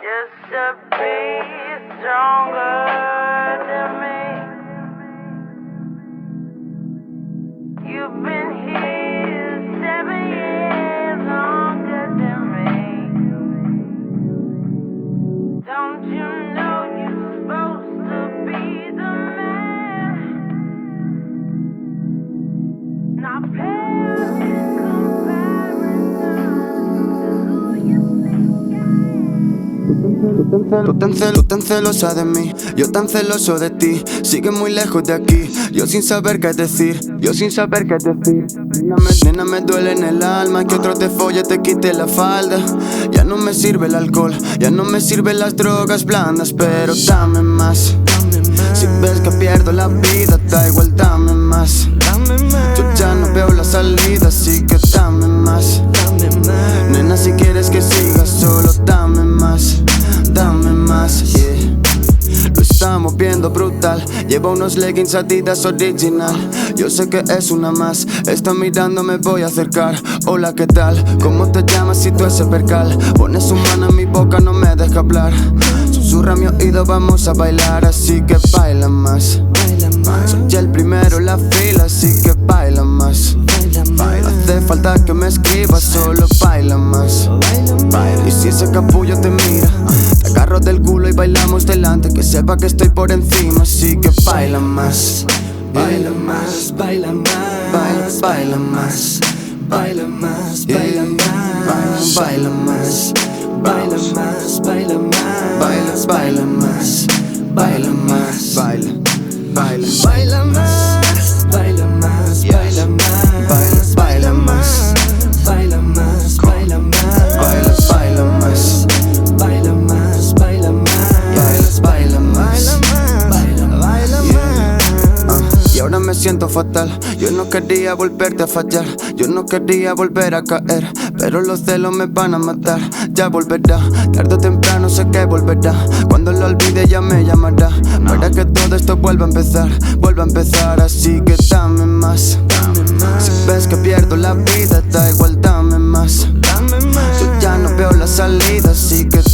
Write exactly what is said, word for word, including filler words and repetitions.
just to be stronger than me. You've been here seven years longer than me. Don't you know you're supposed to be the man? Not pale in comparison to who you think I am. Tú tan, tú tan cel- tú tan celosa de mí, yo tan celoso de ti. Sigue muy lejos de aquí, yo sin saber qué decir, yo sin saber qué decir. Nena me, nena, me duele en el alma que otro te folle, te quite la falda. Ya no me sirve el alcohol, ya no me sirven las drogas blandas, pero dame más. Si ves que pierdo la vida, da igual, dame más. Yo ya no veo la salida, así que dame más. Nena, si quieres que siga, solo dame más. Dame más, yeah. Lo estamos viendo brutal. Lleva unos leggings Adidas original. Yo sé que es una más. Está mirando, me voy a acercar. Hola, ¿qué tal? ¿Cómo te llamas si tú ese percal? Pone su mano en mi boca, no me deja hablar. Susurra a mi oído, vamos a bailar. Así que baila más. Soy el primero en la fila, así que baila más. No hace falta que me escribas, solo baila más. Y si ese capullo te mira, te agarro del culo y bailamos delante. Que sepa que estoy por encima, así que baila más. Baila más, baila más, Baila, baila más. baila más, baila más, Baila más. baila más, baila más, Baila, baila más. Baila más. Baila, baila. baila más, baila más, baila más, Baila, baila más. baila más, baila más, Baila, baila más. baila más, baila más, Baila, baila más. baila, baila más. Ah, y ahora me siento fatal. Yo no quería volverte a fallar, yo no quería volver a caer, pero los celos me van a matar. Ya volverá, tarde o temprano sé que volverá. Cuando lo olvide ya me llamará, para que todo esto vuelva a empezar, vuelva a empezar. Así que dame más. Si ves que pierdo la vida, da igual, dame más. Yo ya no veo la salida, así que